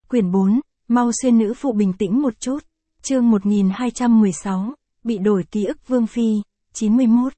Quyển 4, mau xuyên nữ phụ bình tĩnh một chút. Chương 1216, bị đổi ký ức Vương Phi, 91.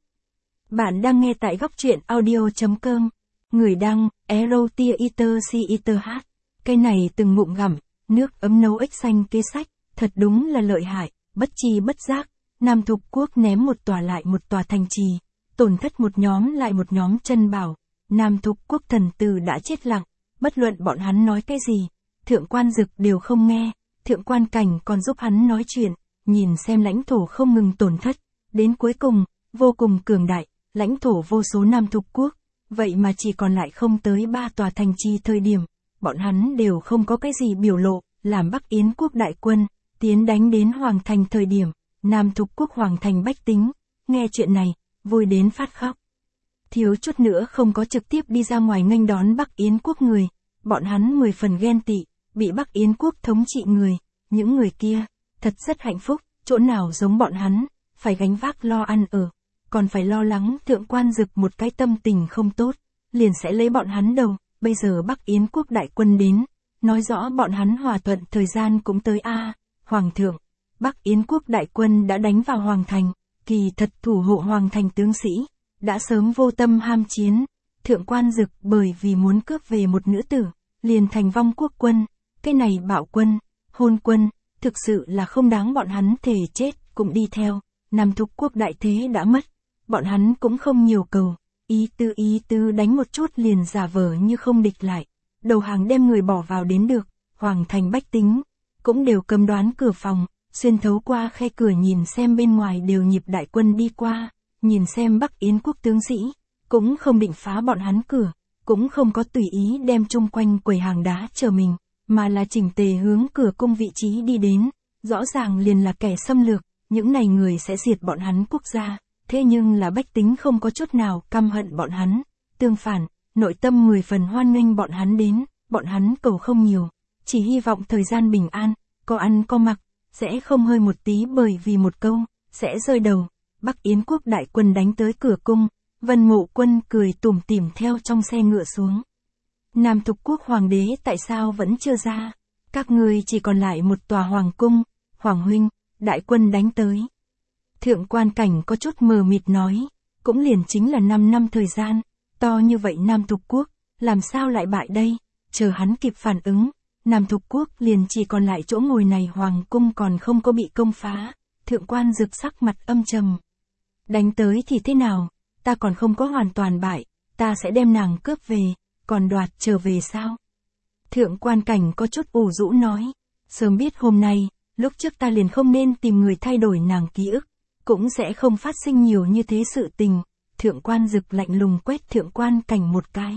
Bạn đang nghe tại góc truyện audio.com. Người đăng, Erotia Eater. Cây này từng ngụm gặm, nước ấm nấu ếch xanh kế sách, thật đúng là lợi hại, bất chi bất giác. Nam Thục Quốc ném một tòa lại một tòa thành trì, tổn thất một nhóm lại một nhóm chân bảo. Nam Thục Quốc thần tử đã chết lặng, bất luận bọn hắn nói cái gì, Thượng Quan Dực đều không nghe. Thượng Quan Cảnh còn giúp hắn nói chuyện, nhìn xem lãnh thổ không ngừng tổn thất, đến cuối cùng, vô cùng cường đại, lãnh thổ vô số Nam Thục Quốc, vậy mà chỉ còn lại không tới 3 tòa thành trì thời điểm, bọn hắn đều không có cái gì biểu lộ, làm Bắc Yến quốc đại quân, tiến đánh đến Hoàng Thành thời điểm, Nam Thục Quốc Hoàng Thành bách tính, nghe chuyện này, vui đến phát khóc. Thiếu chút nữa không có trực tiếp đi ra ngoài nghênh đón Bắc Yến quốc người, bọn hắn 10 phần ghen tị, bị Bắc Yến quốc thống trị người, những người kia, thật rất hạnh phúc, chỗ nào giống bọn hắn, phải gánh vác lo ăn ở, còn phải lo lắng Thượng Quan Dực một cái tâm tình không tốt, liền sẽ lấy bọn hắn đầu, bây giờ Bắc Yến quốc đại quân đến, nói rõ bọn hắn hòa thuận thời gian cũng tới Hoàng thượng, Bắc Yến quốc đại quân đã đánh vào Hoàng Thành, kỳ thật thủ hộ Hoàng Thành tướng sĩ, đã sớm vô tâm ham chiến, Thượng Quan Dực bởi vì muốn cướp về một nữ tử, liền thành vong quốc quân, cái này bạo quân, hôn quân, thực sự là không đáng bọn hắn thề chết cũng đi theo, Nam Thục Quốc đại thế đã mất, bọn hắn cũng không nhiều cầu, ý tư đánh một chút liền giả vờ như không địch lại, đầu hàng đem người bỏ vào đến được, Hoàng Thành bách tính, cũng đều cầm đoán cửa phòng, xuyên thấu qua khe cửa nhìn xem bên ngoài đều nhịp đại quân đi qua, nhìn xem Bắc Yến quốc tướng sĩ, cũng không định phá bọn hắn cửa, cũng không có tùy ý đem chung quanh quầy hàng đá chờ mình, mà là chỉnh tề hướng cửa cung vị trí đi đến, rõ ràng liền là kẻ xâm lược, những này người sẽ diệt bọn hắn quốc gia, thế nhưng là bách tính không có chút nào căm hận bọn hắn, tương phản, nội tâm 10 phần hoan nghênh bọn hắn đến, bọn hắn cầu không nhiều, chỉ hy vọng thời gian bình an, có ăn có mặc, sẽ không hơi một tí bởi vì một câu, sẽ rơi đầu. Bắc Yến quốc đại quân đánh tới cửa cung, Vân Mộ Quân cười tủm tỉm theo trong xe ngựa xuống. Nam Thục Quốc hoàng đế tại sao vẫn chưa ra? Các ngươi chỉ còn lại một tòa hoàng cung, Hoàng huynh, đại quân đánh tới. Thượng Quan Cảnh có chút mờ mịt nói, cũng liền chính là 5 năm thời gian, to như vậy Nam Thục Quốc, làm sao lại bại đây? Chờ hắn kịp phản ứng, Nam Thục Quốc liền chỉ còn lại chỗ ngồi này hoàng cung còn không có bị công phá. Thượng Quan Dực sắc mặt âm trầm. Đánh tới thì thế nào, ta còn không có hoàn toàn bại, ta sẽ đem nàng cướp về, còn đoạt trở về sao? Thượng Quan Cảnh có chút ủ rũ nói, sớm biết hôm nay, lúc trước ta liền không nên tìm người thay đổi nàng ký ức, cũng sẽ không phát sinh nhiều như thế sự tình. Thượng Quan Dực lạnh lùng quét Thượng Quan Cảnh một cái.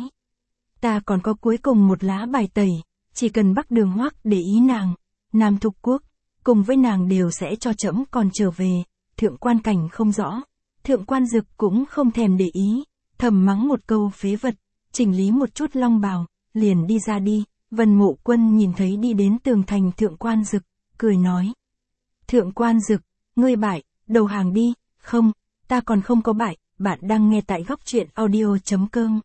Ta còn có cuối cùng một lá bài tẩy, chỉ cần Bắc Đường Hoắc để ý nàng, Nam Thục Quốc, cùng với nàng đều sẽ cho trẫm còn trở về. Thượng Quan Cảnh không rõ, Thượng Quan Dực cũng không thèm để ý, thầm mắng một câu phế vật, chỉnh lý một chút long bào, liền đi ra đi. Vân Mộ Quân nhìn thấy đi đến tường thành Thượng Quan Dực, cười nói. Thượng Quan Dực, ngươi bại, đầu hàng đi. Không, ta còn không có bại, bạn đang nghe tại góc truyện audio.com.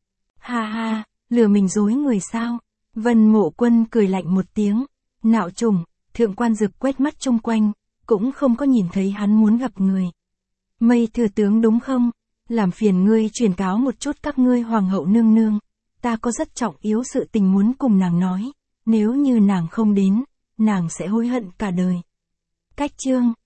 Ha ha, lừa mình dối người sao? Vân Mộ Quân cười lạnh một tiếng, nạo trùng. Thượng Quan Dực quét mắt chung quanh, cũng không có nhìn thấy hắn muốn gặp người. Mây thừa tướng đúng không? Làm phiền ngươi truyền cáo một chút các ngươi hoàng hậu nương nương, ta có rất trọng yếu sự tình muốn cùng nàng nói, nếu như nàng không đến, nàng sẽ hối hận cả đời. Cách chương